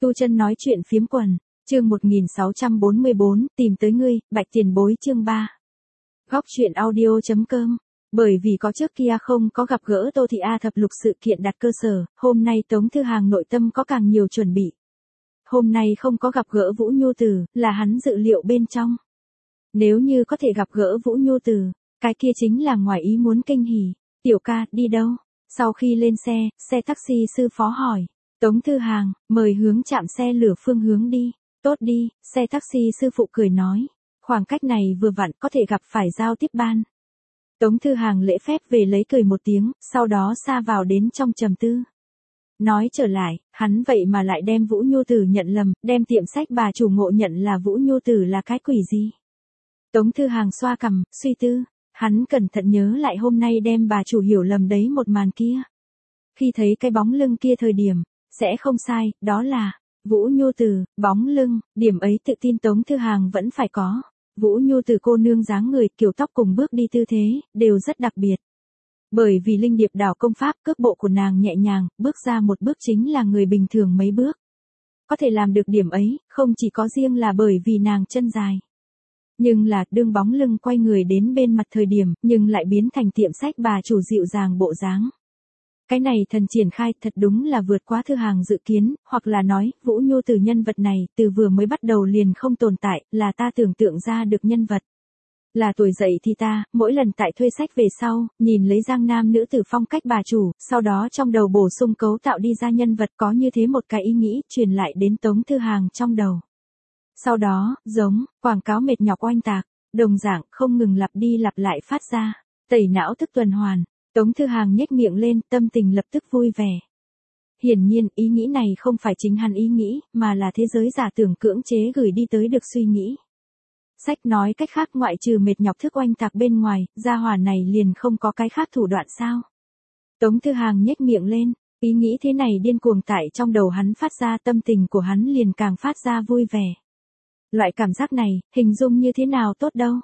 Tu chân nói chuyện phiếm quần, chương 1644, tìm tới ngươi, Bạch Tiền Bối chương 3. Góc chuyện audio.com. Bởi vì có trước kia không có gặp gỡ Tô Thị A thập lục sự kiện đặt cơ sở, hôm nay Tống Thư Hàng nội tâm có càng nhiều chuẩn bị. Hôm nay không có gặp gỡ Vũ Nhu Tử, là hắn dự liệu bên trong. Nếu như có thể gặp gỡ Vũ Nhu Tử, cái kia chính là ngoài ý muốn kinh hỉ. Tiểu ca, đi đâu? Sau khi lên xe taxi sư phó hỏi. Tống Thư Hàng, mời hướng trạm xe lửa phương hướng đi. Tốt đi, xe taxi sư phụ cười nói. Khoảng cách này vừa vặn có thể gặp phải giao tiếp ban. Tống Thư Hàng lễ phép về lấy cười một tiếng, sau đó sa vào đến trong trầm tư. Nói trở lại, hắn vậy mà lại đem Vũ Nhu Tử nhận lầm, đem tiệm sách bà chủ ngộ nhận là Vũ Nhu Tử là cái quỷ gì. Tống Thư Hàng xoa cằm, suy tư, hắn cẩn thận nhớ lại hôm nay đem bà chủ hiểu lầm đấy một màn kia. Khi thấy cái bóng lưng kia thời điểm, sẽ không sai, đó là Vũ Nhu Tử, bóng lưng, điểm ấy tự tin Tống Thư Hàng vẫn phải có. Vũ Nhu Tử cô nương dáng người, kiểu tóc cùng bước đi tư thế, đều rất đặc biệt. Bởi vì linh điệp đảo công pháp, cước bộ của nàng nhẹ nhàng, bước ra một bước chính là người bình thường mấy bước. Có thể làm được điểm ấy, không chỉ có riêng là bởi vì nàng chân dài. Nhưng là, đương bóng lưng quay người đến bên mặt thời điểm, nhưng lại biến thành tiệm sách bà chủ dịu dàng bộ dáng. Cái này thần triển khai thật đúng là vượt quá Thư Hàng dự kiến, hoặc là nói, Vũ Nhu Tử nhân vật này, từ vừa mới bắt đầu liền không tồn tại, là ta tưởng tượng ra được nhân vật. Là tuổi dậy thì ta, mỗi lần tại thuê sách về sau, nhìn lấy Giang Nam nữ tử phong cách bà chủ, sau đó trong đầu bổ sung cấu tạo đi ra nhân vật có như thế một cái ý nghĩ, truyền lại đến Tống Thư Hàng trong đầu. Sau đó, giống, quảng cáo mệt nhọc oanh tạc, đồng dạng, không ngừng lặp đi lặp lại phát ra, tẩy não thức tuần hoàn. Tống Thư Hàng nhếch miệng lên, tâm tình lập tức vui vẻ. Hiển nhiên, ý nghĩ này không phải chính hắn ý nghĩ, mà là thế giới giả tưởng cưỡng chế gửi đi tới được suy nghĩ. Sách nói cách khác ngoại trừ mệt nhọc thức oanh tạc bên ngoài, gia hỏa này liền không có cái khác thủ đoạn sao. Tống Thư Hàng nhếch miệng lên, ý nghĩ thế này điên cuồng tại trong đầu hắn phát ra, tâm tình của hắn liền càng phát ra vui vẻ. Loại cảm giác này, hình dung như thế nào tốt đâu.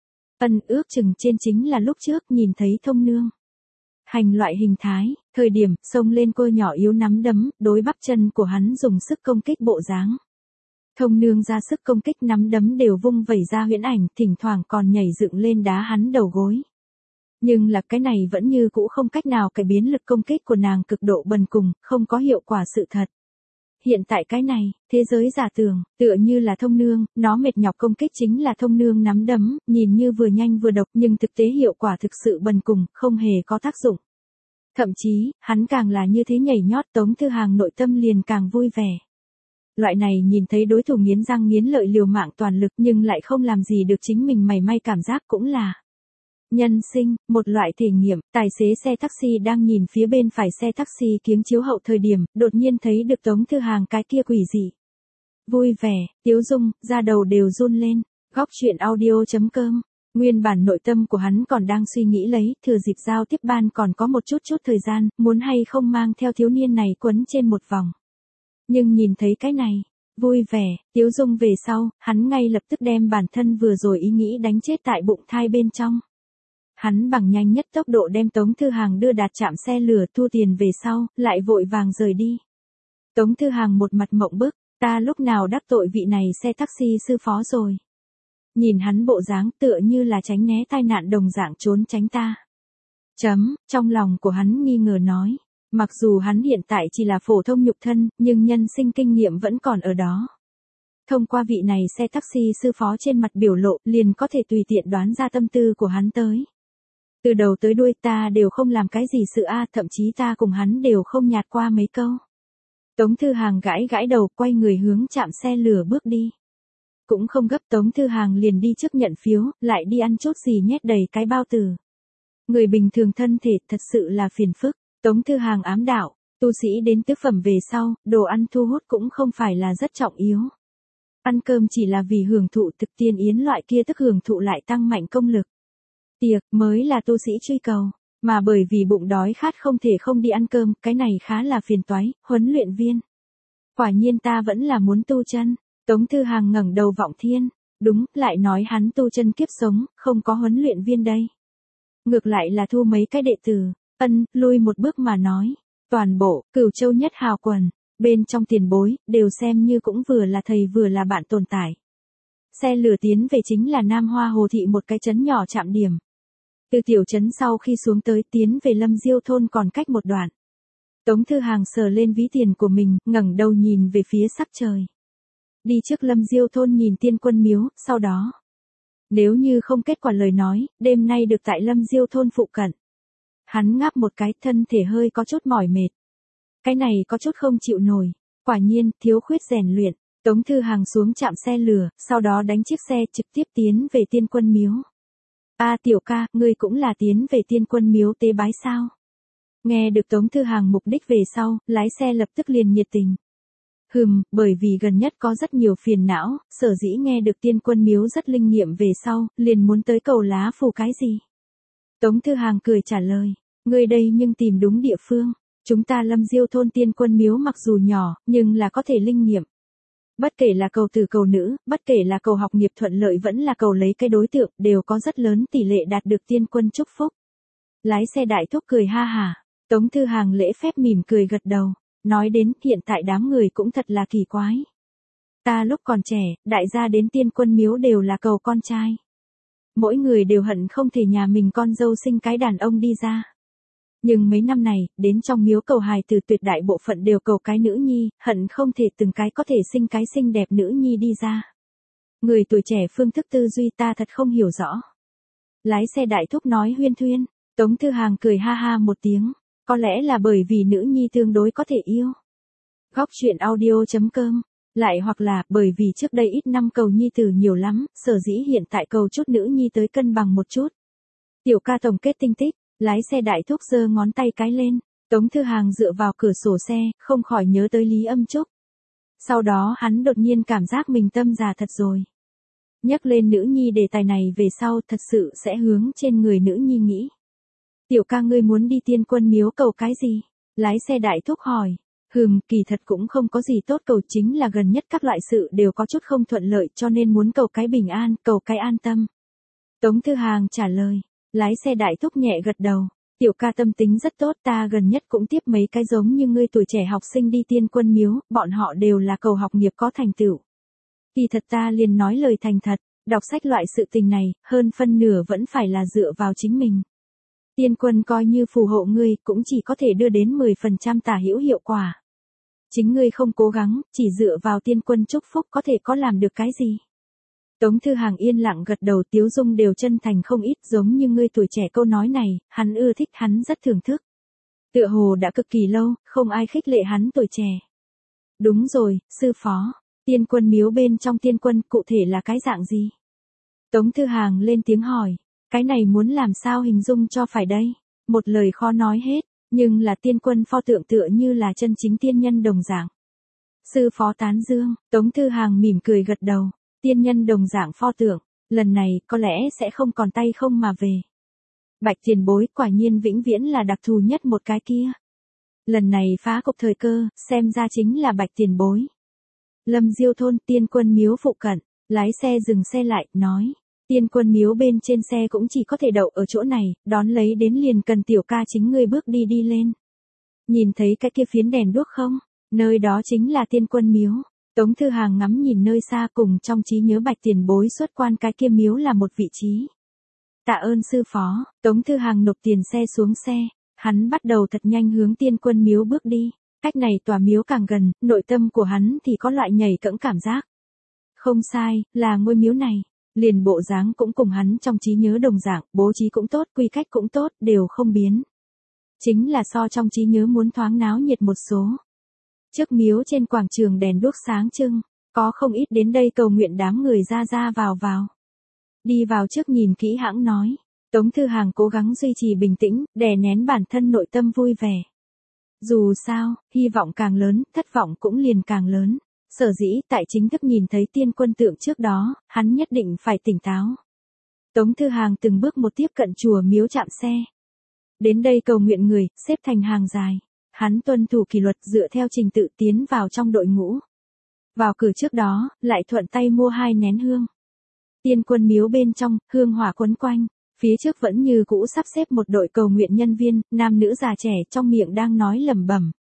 Ước chừng trên chính là lúc trước nhìn thấy Thông Nương. Hành loại hình thái, thời điểm, xông lên cô nhỏ yếu nắm đấm, đối bắp chân của hắn dùng sức công kích bộ dáng. Thông Nương ra sức công kích nắm đấm đều vung vẩy ra huyễn ảnh, thỉnh thoảng còn nhảy dựng lên đá hắn đầu gối. Nhưng là cái này vẫn như cũ không cách nào cải biến lực công kích của nàng cực độ bần cùng, không có hiệu quả sự thật. Hiện tại cái này, thế giới giả tưởng, tựa như là Thông Nương, nó mệt nhọc công kích chính là Thông Nương nắm đấm, nhìn như vừa nhanh vừa độc nhưng thực tế hiệu quả thực sự bần cùng, không hề có tác dụng. Thậm chí, hắn càng là như thế nhảy nhót Tống Thư Hàng nội tâm liền càng vui vẻ. Loại này nhìn thấy đối thủ nghiến răng nghiến lợi liều mạng toàn lực nhưng lại không làm gì được chính mình mảy may cảm giác cũng là nhân sinh, một loại thể nghiệm. Tài xế xe taxi đang nhìn phía bên phải xe taxi kiếng chiếu hậu thời điểm, đột nhiên thấy được Tống Thư Hàng cái kia quỷ dị. Vui vẻ, tiếu dung, da đầu đều run lên. Góc chuyện audio.com. Nguyên bản nội tâm của hắn còn đang suy nghĩ lấy, thừa dịp giao tiếp ban còn có một chút thời gian, muốn hay không mang theo thiếu niên này quấn trên một vòng. Nhưng nhìn thấy cái này, vui vẻ, tiếu dung về sau, hắn ngay lập tức đem bản thân vừa rồi ý nghĩ đánh chết tại bụng thai bên trong. Hắn bằng nhanh nhất tốc độ đem Tống Thư Hàng đưa đạt trạm xe lửa, thu tiền về sau, lại vội vàng rời đi. Tống Thư Hàng một mặt mộng bức, ta lúc nào đắc tội vị này xe taxi sư phó rồi. Nhìn hắn bộ dáng tựa như là tránh né tai nạn đồng dạng trốn tránh ta. Trong lòng của hắn nghi ngờ nói, mặc dù hắn hiện tại chỉ là phổ thông nhục thân, nhưng nhân sinh kinh nghiệm vẫn còn ở đó. Thông qua vị này xe taxi sư phó trên mặt biểu lộ, liền có thể tùy tiện đoán ra tâm tư của hắn tới. Từ đầu tới đuôi ta đều không làm cái gì sự thậm chí ta cùng hắn đều không nhạt qua mấy câu. Tống Thư Hàng gãi đầu, quay người hướng trạm xe lửa bước đi. Cũng không gấp, Tống Thư Hàng liền đi trước nhận phiếu, lại đi ăn chút gì nhét đầy cái bao tử. Người bình thường thân thể thật sự là phiền phức. Tống Thư Hàng ám đạo, tu sĩ đến tứ phẩm về sau, đồ ăn thu hút cũng không phải là rất trọng yếu. Ăn cơm chỉ là vì hưởng thụ thực tiên yến loại kia, tức hưởng thụ lại tăng mạnh công lực. Tiệc mới là tu sĩ truy cầu, mà bởi vì bụng đói khát không thể không đi ăn cơm, cái này khá là phiền toái. Huấn luyện viên, quả nhiên ta vẫn là muốn tu chân. Tống Thư Hàng ngẩng đầu vọng thiên, đúng, lại nói hắn tu chân kiếp sống, không có huấn luyện viên đây. Ngược lại là thu mấy cái đệ tử. Lui một bước mà nói, toàn bộ, Cửu Châu nhất hào quần, Bên trong tiền bối, đều xem như cũng vừa là thầy vừa là bạn tồn tại. Xe lửa tiến về chính là Nam Hoa Hồ Thị, một cái trấn nhỏ trạm điểm. Từ tiểu trấn sau khi xuống tới tiến về Lâm Diêu thôn còn cách một đoạn. Tống Thư Hàng sờ lên ví tiền của mình, ngẩng đầu nhìn về phía sắc trời. Đi trước Lâm Diêu thôn nhìn Tiên Quân miếu, sau đó. Nếu như không kết quả lời nói, đêm nay được tại Lâm Diêu thôn phụ cận. Hắn ngáp một cái, thân thể hơi có chút mỏi mệt. Cái này có chút không chịu nổi. Quả nhiên, thiếu khuyết rèn luyện. Tống Thư Hàng xuống trạm xe lửa, sau đó đánh chiếc xe trực tiếp tiến về Tiên Quân miếu. Tiểu ca, ngươi cũng là tiến về Tiên Quân miếu tế bái sao? Nghe được Tống Thư Hàng mục đích về sau, lái xe lập tức liền nhiệt tình. Bởi vì gần nhất có rất nhiều phiền não, sở dĩ nghe được Tiên Quân miếu rất linh nghiệm về sau, liền muốn tới cầu lá phù cái gì. Tống Thư Hàng cười trả lời, ngươi đây nhưng tìm đúng địa phương, chúng ta Lâm Diêu thôn Tiên Quân miếu mặc dù nhỏ, nhưng là có thể linh nghiệm. Bất kể là cầu tử cầu nữ, bất kể là cầu học nghiệp thuận lợi vẫn là cầu lấy cái đối tượng, đều có rất lớn tỷ lệ đạt được Tiên Quân chúc phúc. Lái xe đại thúc cười ha hả, Tống Thư Hàng lễ phép mỉm cười gật đầu, nói đến hiện tại đám người cũng thật là kỳ quái. Ta lúc còn trẻ, đại gia đến Tiên Quân miếu đều là cầu con trai. Mỗi người đều hận không thể nhà mình con dâu sinh cái đàn ông đi ra. Nhưng mấy năm này, đến trong miếu cầu hài từ tuyệt đại bộ phận đều cầu cái nữ nhi, hận không thể từng cái có thể sinh cái xinh đẹp nữ nhi đi ra. Người tuổi trẻ phương thức tư duy ta thật không hiểu rõ. Lái xe đại thúc nói huyên thuyên, Tống Thư Hàng cười ha ha một tiếng, có lẽ là bởi vì nữ nhi tương đối có thể yêu. Góc truyện audio.com, lại hoặc là bởi vì trước đây ít năm cầu nhi tử nhiều lắm, sở dĩ hiện tại cầu chút nữ nhi tới cân bằng một chút. Tiểu ca tổng kết tinh tích. Lái xe đại thúc giơ ngón tay cái lên, Tống Thư Hàng dựa vào cửa sổ xe, không khỏi nhớ tới Lý Âm Trúc. Sau đó hắn đột nhiên cảm giác mình tâm già thật rồi. Nhắc lên nữ nhi đề tài này về sau thật sự sẽ hướng trên người nữ nhi nghĩ. Tiểu ca ngươi muốn đi Tiên Quân miếu cầu cái gì? Lái xe đại thúc hỏi. Kỳ thật cũng không có gì tốt cầu, chính là gần nhất các loại sự đều có chút không thuận lợi cho nên muốn cầu cái bình an, cầu cái an tâm. Tống Thư Hàng trả lời. Lái xe đại thúc nhẹ gật đầu, tiểu ca tâm tính rất tốt, ta gần nhất cũng tiếp mấy cái giống như ngươi tuổi trẻ học sinh đi Tiên Quân miếu, bọn họ đều là cầu học nghiệp có thành tựu. Kỳ thật ta liền nói lời thành thật, đọc sách loại sự tình này, hơn phân nửa vẫn phải là dựa vào chính mình. Tiên Quân coi như phù hộ ngươi, cũng chỉ có thể đưa đến 10% tả hữu hiệu quả. Chính ngươi không cố gắng, chỉ dựa vào Tiên Quân chúc phúc có thể có làm được cái gì? Tống Thư Hàng yên lặng gật đầu, tiếu dung đều chân thành không ít, giống như ngươi tuổi trẻ câu nói này, hắn ưa thích, hắn rất thưởng thức. Tựa hồ đã cực kỳ lâu, không ai khích lệ hắn tuổi trẻ. Đúng rồi, sư phó, Tiên Quân miếu bên trong Tiên Quân cụ thể là cái dạng gì? Tống Thư Hàng lên tiếng hỏi, cái này muốn làm sao hình dung cho phải đây? Một lời khó nói hết, nhưng là Tiên Quân pho tượng tựa như là chân chính tiên nhân đồng dạng. Sư phó tán dương, Tống Thư Hàng mỉm cười gật đầu. Tiên nhân đồng dạng pho tượng, lần này có lẽ sẽ không còn tay không mà về. Bạch tiền bối quả nhiên vĩnh viễn là đặc thù nhất một cái kia. Lần này phá cục thời cơ, xem ra chính là bạch tiền bối. Lâm Diêu thôn Tiên Quân miếu phụ cận, lái xe dừng xe lại, nói. Tiên Quân miếu bên trên xe cũng chỉ có thể đậu ở chỗ này, đón lấy đến liền cần tiểu ca chính ngươi bước đi đi lên. Nhìn thấy cái kia phiến đèn đuốc không? Nơi đó chính là Tiên Quân miếu. Tống Thư Hàng ngắm nhìn nơi xa, cùng trong trí nhớ bạch tiền bối xuất quan cái kia miếu là một vị trí. Tạ ơn sư phó, Tống Thư Hàng nộp tiền xe xuống xe, hắn bắt đầu thật nhanh hướng Tiên Quân miếu bước đi, cách này tòa miếu càng gần, nội tâm của hắn thì có loại nhảy cẫng cảm giác. Không sai, là ngôi miếu này, liền bộ dáng cũng cùng hắn trong trí nhớ đồng dạng, bố trí cũng tốt, quy cách cũng tốt, đều không biến. Chính là so trong trí nhớ muốn thoáng náo nhiệt một số. Trước miếu trên quảng trường đèn đuốc sáng trưng, có không ít đến đây cầu nguyện đám người ra ra vào vào. Đi vào trước nhìn kỹ hãng nói, Tống Thư Hàng cố gắng duy trì bình tĩnh, đè nén bản thân nội tâm vui vẻ. Dù sao, hy vọng càng lớn, thất vọng cũng liền càng lớn. Sở dĩ tại chính thức nhìn thấy Tiên Quân tượng trước đó, hắn nhất định phải tỉnh táo. Tống Thư Hàng từng bước một tiếp cận chùa miếu trạm xe. Đến đây cầu nguyện người, xếp thành hàng dài. Hắn tuân thủ kỷ luật dựa theo trình tự tiến vào trong đội ngũ. Vào cửa trước đó, lại thuận tay mua 2 nén hương. Tiên Quân miếu bên trong, hương hỏa quấn quanh. Phía trước vẫn như cũ sắp xếp một đội cầu nguyện nhân viên, nam nữ già trẻ trong miệng đang nói lẩm bẩm.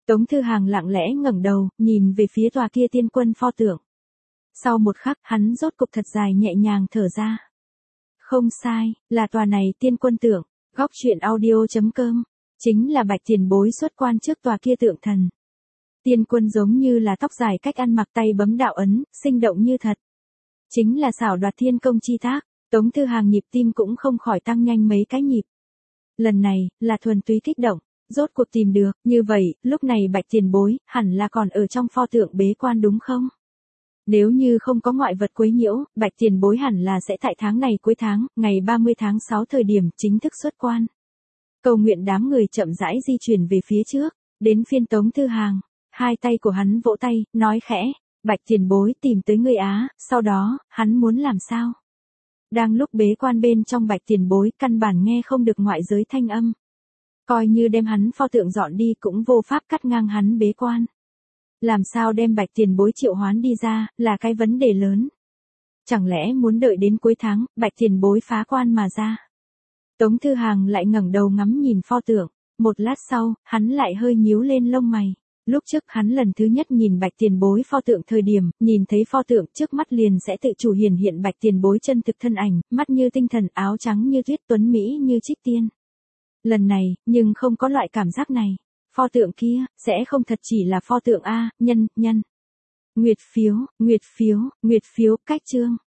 Tống Thư Hàng lặng lẽ ngẩng đầu, nhìn về phía tòa kia tiên quân pho tượng. Sau một khắc, hắn rốt cục thật dài nhẹ nhàng thở ra. Không sai, là tòa này tiên quân tượng. Góc truyện audio.com. Chính là Bạch Tiền Bối xuất quan trước tòa kia tượng thần. Tiên quân giống như là tóc dài cách ăn mặc, tay bấm đạo ấn, sinh động như thật. Chính là xảo đoạt thiên công chi tác. Tống Thư Hàng nhịp tim cũng không khỏi tăng nhanh mấy cái nhịp. Lần này, là thuần túy kích động, rốt cuộc tìm được, như vậy, lúc này Bạch Tiền Bối, hẳn là còn ở trong pho tượng bế quan đúng không? Nếu như không có ngoại vật quấy nhiễu, Bạch Tiền Bối hẳn là sẽ tại tháng này cuối tháng, ngày 30 tháng 6 thời điểm chính thức xuất quan. Cầu nguyện đám người chậm rãi di chuyển về phía trước, đến phiên Tống Thư Hàng, hai tay của hắn vỗ tay, nói khẽ, Bạch Tiền Bối tìm tới ngươi á, sau đó, hắn muốn làm sao? Đang lúc bế quan bên trong Bạch Tiền Bối căn bản nghe không được ngoại giới thanh âm. Coi như đem hắn pho tượng dọn đi cũng vô pháp cắt ngang hắn bế quan. Làm sao đem Bạch Tiền Bối triệu hoán đi ra, là cái vấn đề lớn. Chẳng lẽ muốn đợi đến cuối tháng, Bạch Tiền Bối phá quan mà ra. Tống Thư Hàng lại ngẩng đầu ngắm nhìn pho tượng, một lát sau, hắn lại hơi nhíu lên lông mày. Lúc trước hắn lần thứ nhất nhìn Bạch Tiền Bối pho tượng thời điểm, nhìn thấy pho tượng trước mắt liền sẽ tự chủ hiển hiện Bạch Tiền Bối chân thực thân ảnh, mắt như tinh thần, áo trắng như tuyết, tuấn mỹ như trích tiên. Lần này, nhưng không có loại cảm giác này. Pho tượng kia, sẽ không thật chỉ là pho tượng A, nhân. Nguyệt phiếu, Nguyệt phiếu, cách chương.